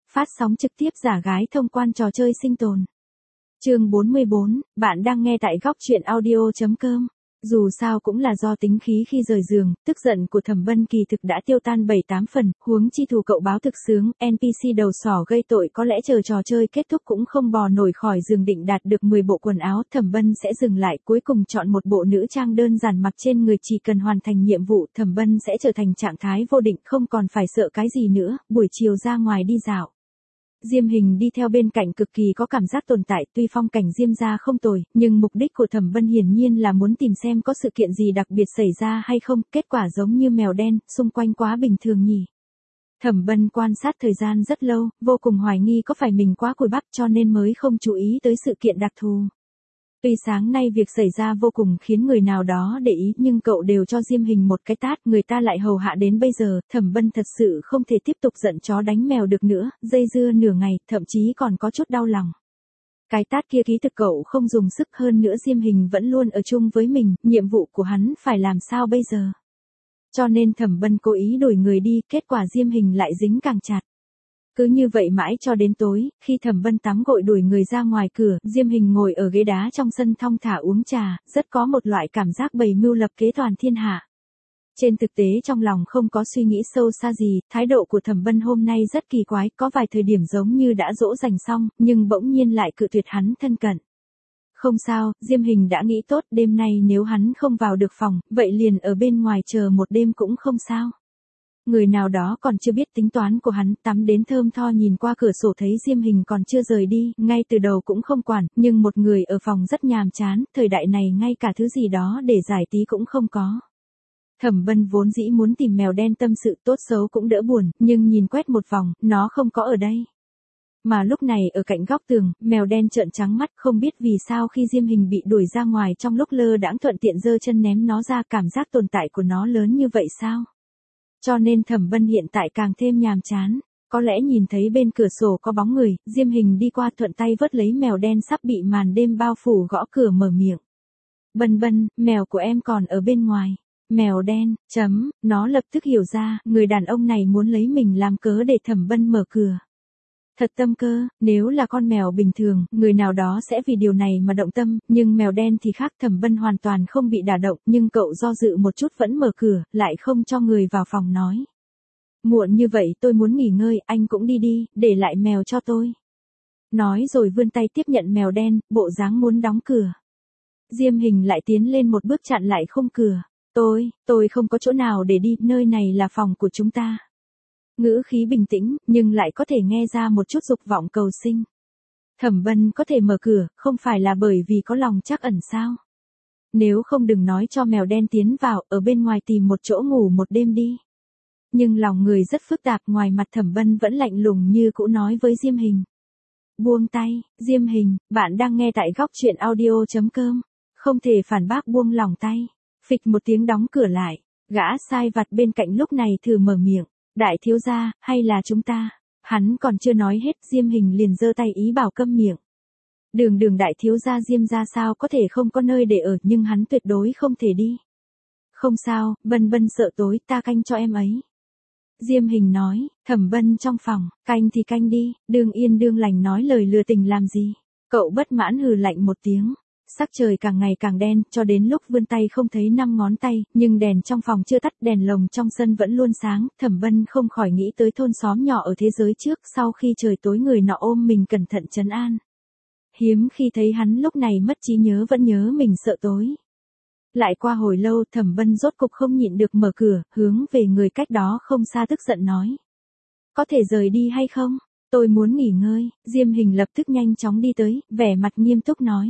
Phát sóng trực tiếp giả gái thông quan trò chơi sinh tồn. Chương 44, bạn đang nghe tại góc truyện audio.com. Dù sao cũng là do tính khí khi rời giường, tức giận của Thẩm Bân kỳ thực đã tiêu tan 7-8 phần, huống chi thù cậu báo thực sướng, NPC đầu sỏ gây tội có lẽ chờ trò chơi kết thúc cũng không bò nổi khỏi giường định đạt được 10 bộ quần áo, Thẩm Bân sẽ dừng lại, cuối cùng chọn một bộ nữ trang đơn giản mặc trên người, chỉ cần hoàn thành nhiệm vụ, Thẩm Bân sẽ trở thành trạng thái vô định, không còn phải sợ cái gì nữa, buổi chiều ra ngoài đi dạo. Diêm Hình đi theo bên cạnh cực kỳ có cảm giác tồn tại, tuy phong cảnh Diêm gia không tồi, nhưng mục đích của Thẩm Bân hiển nhiên là muốn tìm xem có sự kiện gì đặc biệt xảy ra hay không, kết quả giống như mèo đen, xung quanh quá bình thường nhỉ. Thẩm Bân quan sát thời gian rất lâu, vô cùng hoài nghi có phải mình quá cùi bắp cho nên mới không chú ý tới sự kiện đặc thù. Tuy sáng nay việc xảy ra vô cùng khiến người nào đó để ý nhưng cậu đều cho Diêm Hình một cái tát, người ta lại hầu hạ đến bây giờ, Thẩm Bân thật sự không thể tiếp tục giận chó đánh mèo được nữa, dây dưa nửa ngày, thậm chí còn có chút đau lòng. Cái tát kia ký thực cậu không dùng sức, hơn nữa Diêm Hình vẫn luôn ở chung với mình, nhiệm vụ của hắn phải làm sao bây giờ. Cho nên Thẩm Bân cố ý đuổi người đi, kết quả Diêm Hình lại dính càng chặt. Cứ như vậy mãi cho đến tối, khi Thẩm Bân tắm gội đuổi người ra ngoài cửa, Diêm Hình ngồi ở ghế đá trong sân thong thả uống trà, rất có một loại cảm giác bày mưu lập kế toàn thiên hạ. Trên thực tế trong lòng không có suy nghĩ sâu xa gì, thái độ của Thẩm Bân hôm nay rất kỳ quái, có vài thời điểm giống như đã dỗ dành xong, nhưng bỗng nhiên lại cự tuyệt hắn thân cận. Không sao, Diêm Hình đã nghĩ tốt, đêm nay nếu hắn không vào được phòng, vậy liền ở bên ngoài chờ một đêm cũng không sao. Người nào đó còn chưa biết tính toán của hắn, tắm đến thơm tho nhìn qua cửa sổ thấy Diêm Hình còn chưa rời đi, ngay từ đầu cũng không quản, nhưng một người ở phòng rất nhàm chán, thời đại này ngay cả thứ gì đó để giải tí cũng không có. Thẩm Bân vốn dĩ muốn tìm mèo đen tâm sự, tốt xấu cũng đỡ buồn, nhưng nhìn quét một vòng, nó không có ở đây. Mà lúc này ở cạnh góc tường, mèo đen trợn trắng mắt, không biết vì sao khi Diêm Hình bị đuổi ra ngoài trong lúc lơ đãng thuận tiện giơ chân ném nó ra, cảm giác tồn tại của nó lớn như vậy sao? Cho nên Thẩm Bân hiện tại càng thêm nhàm chán, có lẽ nhìn thấy bên cửa sổ có bóng người, Diêm Hình đi qua thuận tay vớt lấy mèo đen sắp bị màn đêm bao phủ, gõ cửa mở miệng. Bân Bân, mèo của em còn ở bên ngoài. Mèo đen, nó lập tức hiểu ra, người đàn ông này muốn lấy mình làm cớ để Thẩm Bân mở cửa. Thật tâm cơ, nếu là con mèo bình thường, người nào đó sẽ vì điều này mà động tâm, nhưng mèo đen thì khác, Thẩm Bân hoàn toàn không bị đả động, nhưng cậu do dự một chút vẫn mở cửa, lại không cho người vào phòng nói. Muộn như vậy tôi muốn nghỉ ngơi, anh cũng đi đi, để lại mèo cho tôi. Nói rồi vươn tay tiếp nhận mèo đen, bộ dáng muốn đóng cửa. Diêm Hình lại tiến lên một bước chặn lại khung cửa. Tôi không có chỗ nào để đi, nơi này là phòng của chúng ta. Ngữ khí bình tĩnh, nhưng lại có thể nghe ra một chút dục vọng cầu sinh. Thẩm Bân có thể mở cửa, không phải là bởi vì có lòng trắc ẩn sao? Nếu không đừng nói cho mèo đen tiến vào, ở bên ngoài tìm một chỗ ngủ một đêm đi. Nhưng lòng người rất phức tạp, ngoài mặt Thẩm Bân vẫn lạnh lùng như cũ nói với Diêm Hình. Buông tay, Diêm Hình, bạn đang nghe tại góc truyện audio.com. Không thể phản bác, buông lòng tay. Phịch một tiếng đóng cửa lại, gã sai vặt bên cạnh lúc này thử mở miệng. Đại thiếu gia, hay là chúng ta? Hắn còn chưa nói hết, Diêm Hình liền giơ tay ý bảo câm miệng. Đường đại thiếu gia Diêm gia sao có thể không có nơi để ở, nhưng hắn tuyệt đối không thể đi. Không sao, Bân Bân sợ tối, ta canh cho em ấy. Diêm Hình nói, Thẩm Bân trong phòng, canh thì canh đi, đương yên đương lành nói lời lừa tình làm gì. Cậu bất mãn hừ lạnh một tiếng. Sắc trời càng ngày càng đen, cho đến lúc vươn tay không thấy 5 ngón tay, nhưng đèn trong phòng chưa tắt, đèn lồng trong sân vẫn luôn sáng, Thẩm Bân không khỏi nghĩ tới thôn xóm nhỏ ở thế giới trước, sau khi trời tối người nọ ôm mình cẩn thận trấn an. Hiếm khi thấy hắn lúc này mất trí nhớ, vẫn nhớ mình sợ tối. Lại qua hồi lâu, Thẩm Bân rốt cục không nhịn được mở cửa, hướng về người cách đó không xa tức giận nói. Có thể rời đi hay không? Tôi muốn nghỉ ngơi. Diêm Hình lập tức nhanh chóng đi tới, vẻ mặt nghiêm túc nói.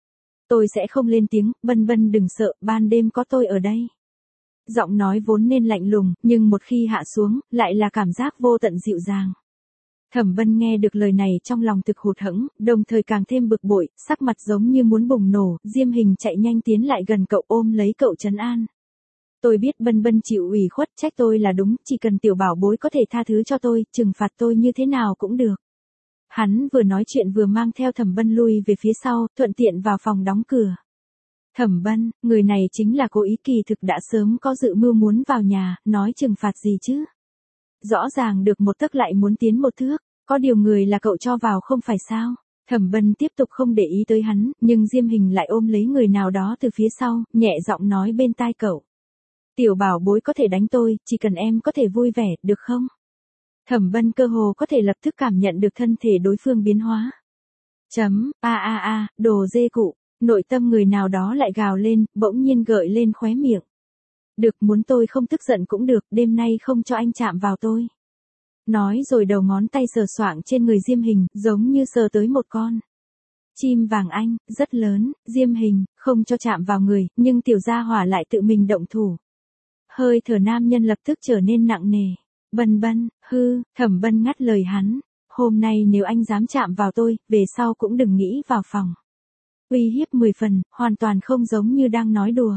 Tôi sẽ không lên tiếng, Bân Bân đừng sợ, ban đêm có tôi ở đây. Giọng nói vốn nên lạnh lùng, nhưng một khi hạ xuống, lại là cảm giác vô tận dịu dàng. Thẩm Bân nghe được lời này trong lòng thực hụt hẫng, đồng thời càng thêm bực bội, sắc mặt giống như muốn bùng nổ, Diêm Hình chạy nhanh tiến lại gần cậu, ôm lấy cậu trấn an. Tôi biết Bân Bân chịu ủy khuất, trách tôi là đúng, chỉ cần tiểu bảo bối có thể tha thứ cho tôi, trừng phạt tôi như thế nào cũng được. Hắn vừa nói chuyện vừa mang theo Thẩm Bân lui về phía sau, thuận tiện vào phòng đóng cửa. Thẩm Bân, người này chính là cố ý, kỳ thực đã sớm có dự mưu muốn vào nhà, nói trừng phạt gì chứ. Rõ ràng được một tấc lại muốn tiến một thước. Có điều người là cậu cho vào không phải sao? Thẩm Bân tiếp tục không để ý tới hắn, nhưng Diêm Hình lại ôm lấy người nào đó từ phía sau, nhẹ giọng nói bên tai cậu. Tiểu bảo bối có thể đánh tôi, chỉ cần em có thể vui vẻ, được không? Thẩm Bân cơ hồ có thể lập tức cảm nhận được thân thể đối phương biến hóa. Đồ dê cụ, nội tâm người nào đó lại gào lên, bỗng nhiên gợi lên khóe miệng. Được, muốn tôi không tức giận cũng được, đêm nay không cho anh chạm vào tôi. Nói rồi đầu ngón tay sờ soạng trên người Diêm Hình, giống như sờ tới một con chim vàng anh, rất lớn. Diêm Hình không cho chạm vào người, nhưng tiểu gia hỏa lại tự mình động thủ. Hơi thở nam nhân lập tức trở nên nặng nề. Bân, Thẩm Bân ngắt lời hắn. Hôm nay nếu anh dám chạm vào tôi, về sau cũng đừng nghĩ vào phòng. Uy hiếp 10 phần, hoàn toàn không giống như đang nói đùa.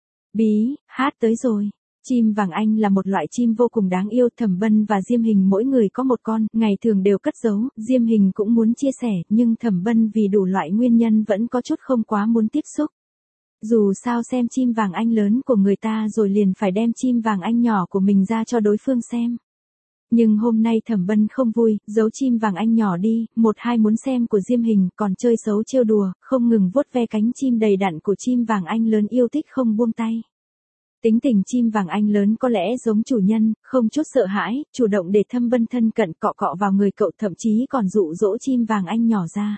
Hát tới rồi. Chim vàng anh là một loại chim vô cùng đáng yêu. Thẩm Bân và Diêm Hình mỗi người có một con, ngày thường đều cất giấu. Diêm Hình cũng muốn chia sẻ, nhưng Thẩm Bân vì đủ loại nguyên nhân vẫn có chút không quá muốn tiếp xúc. Dù sao xem chim vàng anh lớn của người ta rồi liền phải đem chim vàng anh nhỏ của mình ra cho đối phương xem. Nhưng hôm nay Thẩm Bân không vui, giấu chim vàng anh nhỏ đi, hai muốn xem của Diêm Hình, còn chơi xấu trêu đùa, không ngừng vuốt ve cánh chim đầy đặn của chim vàng anh lớn yêu thích không buông tay. Tính tình chim vàng anh lớn có lẽ giống chủ nhân, không chút sợ hãi, chủ động để Thẩm Bân thân cận cọ cọ vào người cậu, thậm chí còn dụ dỗ chim vàng anh nhỏ ra.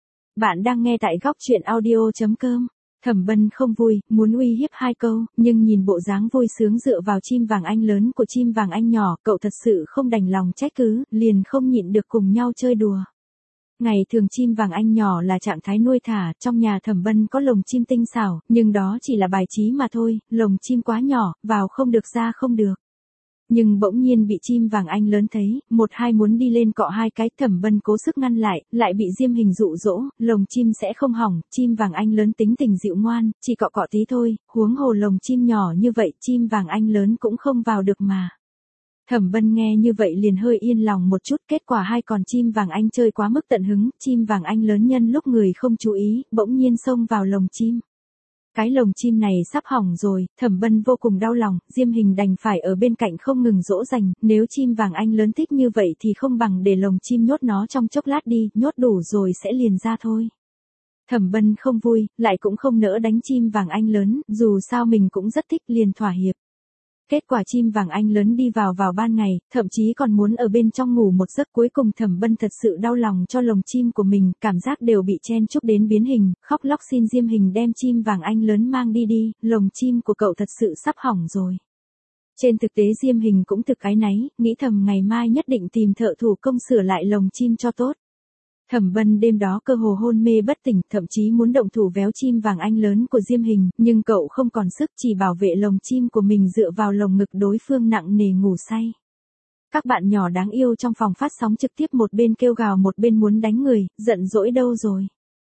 Bạn đang nghe tại góc truyện audio.com. Thẩm Bân không vui, muốn uy hiếp 2 câu, nhưng nhìn bộ dáng vui sướng dựa vào chim vàng anh lớn của chim vàng anh nhỏ, cậu thật sự không đành lòng trách cứ, liền không nhịn được cùng nhau chơi đùa. Ngày thường chim vàng anh nhỏ là trạng thái nuôi thả, trong nhà Thẩm Bân có lồng chim tinh xảo, nhưng đó chỉ là bài trí mà thôi, lồng chim quá nhỏ, vào không được ra không được. Nhưng bỗng nhiên bị chim vàng anh lớn thấy, hai muốn đi lên cọ 2 cái, Thẩm Bân cố sức ngăn lại bị Diêm Hình dụ dỗ, lồng chim sẽ không hỏng, chim vàng anh lớn tính tình dịu ngoan, chỉ cọ cọ tí thôi, huống hồ lồng chim nhỏ như vậy, chim vàng anh lớn cũng không vào được mà. Thẩm Bân nghe như vậy liền hơi yên lòng một chút, kết quả 2 con chim vàng anh chơi quá mức tận hứng, chim vàng anh lớn nhân lúc người không chú ý, bỗng nhiên xông vào lồng chim. Cái lồng chim này sắp hỏng rồi, Thẩm Bân vô cùng đau lòng, Diêm Hình đành phải ở bên cạnh không ngừng dỗ dành, nếu chim vàng anh lớn thích như vậy thì không bằng để lồng chim nhốt nó trong chốc lát đi, nhốt đủ rồi sẽ liền ra thôi. Thẩm Bân không vui, lại cũng không nỡ đánh chim vàng anh lớn, dù sao mình cũng rất thích, liền thỏa hiệp. Kết quả chim vàng anh lớn đi vào ban ngày, thậm chí còn muốn ở bên trong ngủ một giấc, cuối cùng Thẩm Bân thật sự đau lòng cho lồng chim của mình, cảm giác đều bị chen chúc đến biến hình, khóc lóc xin Diêm Hình đem chim vàng anh lớn mang đi, lồng chim của cậu thật sự sắp hỏng rồi. Trên thực tế Diêm Hình cũng thực áy náy, nghĩ thầm ngày mai nhất định tìm thợ thủ công sửa lại lồng chim cho tốt. Thẩm Bân đêm đó cơ hồ hôn mê bất tỉnh, thậm chí muốn động thủ véo chim vàng anh lớn của Diêm Hình, nhưng cậu không còn sức, chỉ bảo vệ lồng chim của mình dựa vào lồng ngực đối phương nặng nề ngủ say. Các bạn nhỏ đáng yêu trong phòng phát sóng trực tiếp một bên kêu gào một bên muốn đánh người, giận dỗi đâu rồi.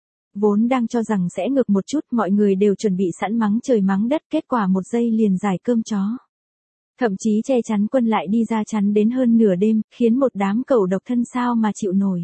Vốn đang cho rằng sẽ ngược một chút, mọi người đều chuẩn bị sẵn mắng trời mắng đất, kết quả một giây liền giải cơm chó. Thậm chí che chắn quân lại đi ra chắn đến hơn nửa đêm, khiến một đám cẩu độc thân sao mà chịu nổi.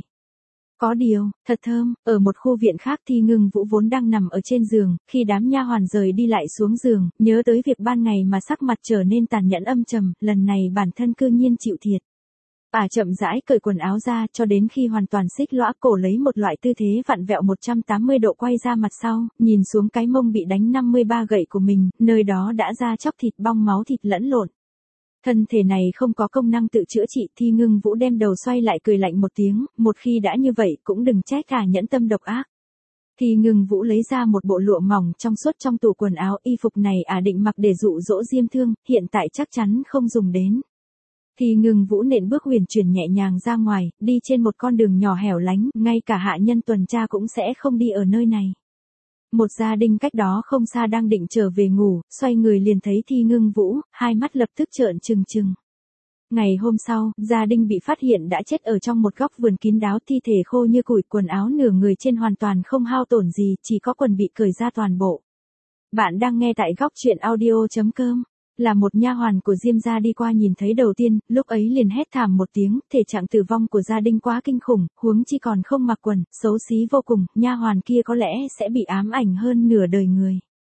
Có điều, thật thơm, ở một khu viện khác Thi Ngưng Vũ vốn đang nằm ở trên giường, khi đám nha hoàn rời đi lại xuống giường, nhớ tới việc ban ngày mà sắc mặt trở nên tàn nhẫn âm trầm, lần này bản thân cư nhiên chịu thiệt. Bà chậm rãi cởi quần áo ra cho đến khi hoàn toàn xích lõa cổ lấy một loại tư thế vặn vẹo 180 độ quay ra mặt sau, nhìn xuống cái mông bị đánh 53 gậy của mình, nơi đó đã ra chóc thịt bong máu thịt lẫn lộn. Thân thể này không có công năng tự chữa trị, Thi Ngưng Vũ đem đầu xoay lại cười lạnh một tiếng, một khi đã như vậy cũng đừng trách cả nhẫn tâm độc ác. Thi Ngưng Vũ lấy ra một bộ lụa mỏng trong suốt trong tủ quần áo, y phục này định mặc để dụ dỗ Diêm Thương, hiện tại chắc chắn không dùng đến. Thi Ngưng Vũ nện bước huyền chuyển nhẹ nhàng ra ngoài, đi trên một con đường nhỏ hẻo lánh, ngay cả hạ nhân tuần tra cũng sẽ không đi ở nơi này. Một gia đình cách đó không xa đang định trở về ngủ, xoay người liền thấy Thi Ngưng Vũ, hai mắt lập tức trợn trừng trừng. Ngày hôm sau, gia đình bị phát hiện đã chết ở trong một góc vườn kín đáo, thi thể khô như củi, quần áo nửa người trên hoàn toàn không hao tổn gì, chỉ có quần bị cởi ra toàn bộ. Bạn đang nghe tại góc truyện audio.com. Là một nha hoàn của Diêm gia đi qua nhìn thấy đầu tiên, lúc ấy liền hét thảm một tiếng, thể trạng tử vong của gia đình quá kinh khủng, huống chi còn không mặc quần, xấu xí vô cùng, nha hoàn kia có lẽ sẽ bị ám ảnh hơn nửa đời người.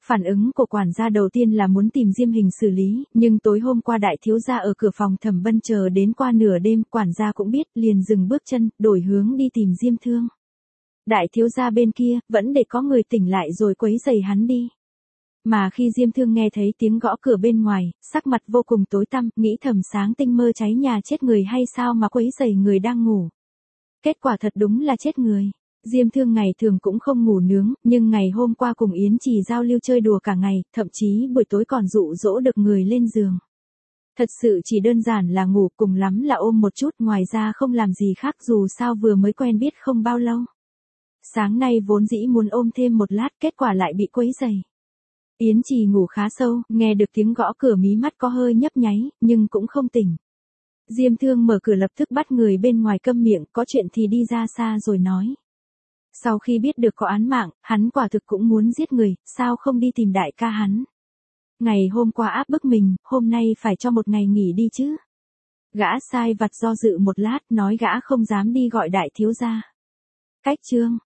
Phản ứng của quản gia đầu tiên là muốn tìm Diêm Hình xử lý, nhưng tối hôm qua đại thiếu gia ở cửa phòng Thẩm Bân chờ đến qua nửa đêm, quản gia cũng biết, liền dừng bước chân, đổi hướng đi tìm Diêm Thương. Đại thiếu gia bên kia, vẫn để có người tỉnh lại rồi quấy rầy hắn đi. Mà khi Diêm Thương nghe thấy tiếng gõ cửa bên ngoài, sắc mặt vô cùng tối tăm, nghĩ thầm sáng tinh mơ cháy nhà chết người hay sao mà quấy rầy người đang ngủ. Kết quả thật đúng là chết người. Diêm Thương ngày thường cũng không ngủ nướng, nhưng ngày hôm qua cùng Yến Trì giao lưu chơi đùa cả ngày, thậm chí buổi tối còn dụ dỗ được người lên giường. Thật sự chỉ đơn giản là ngủ, cùng lắm là ôm một chút, ngoài ra không làm gì khác, dù sao vừa mới quen biết không bao lâu. Sáng nay vốn dĩ muốn ôm thêm một lát, kết quả lại bị quấy rầy. Yến Trì ngủ khá sâu, nghe được tiếng gõ cửa mí mắt có hơi nhấp nháy, nhưng cũng không tỉnh. Diêm Thương mở cửa lập tức bắt người bên ngoài câm miệng, có chuyện thì đi ra xa rồi nói. Sau khi biết được có án mạng, hắn quả thực cũng muốn giết người, sao không đi tìm đại ca hắn. Ngày hôm qua áp bức mình, hôm nay phải cho một ngày nghỉ đi chứ. Gã sai vặt do dự một lát, nói gã không dám đi gọi đại thiếu gia. Cách chương